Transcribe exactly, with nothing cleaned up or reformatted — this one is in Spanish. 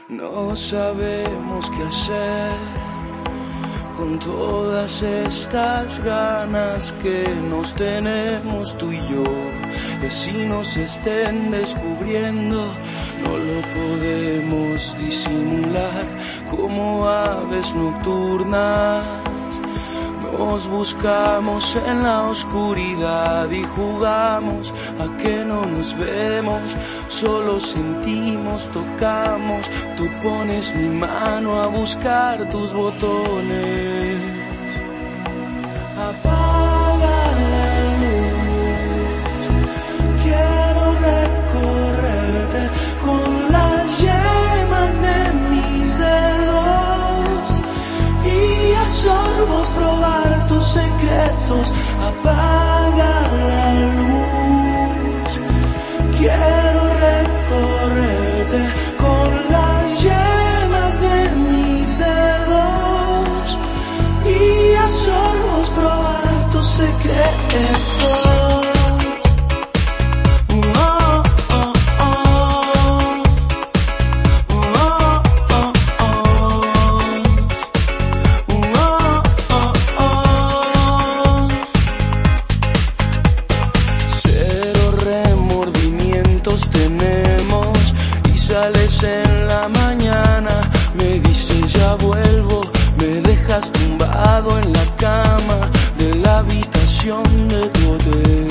No sabemos qué hacer con todas estas ganas que nos tenemos tú y yo. Y si nos estén descubriendo, no lo podemos disimular. Como aves nocturnas nos buscamos en la oscuridad y jugamos a que no nos vemos. Solo sentimos, tocamos, tú pones mi mano a buscar tus botones. Apaga la luz, quiero recorrerte con las yemas de mis dedos y a sorbos probar tus secretos. Apaga la luz, quiero recorrerte con las yemas de mis dedos y a sorbos probar tus secretos. Tenemos y sales en la mañana, me dices ya vuelvo, me dejas tumbado en la cama de la habitación de tu hotel.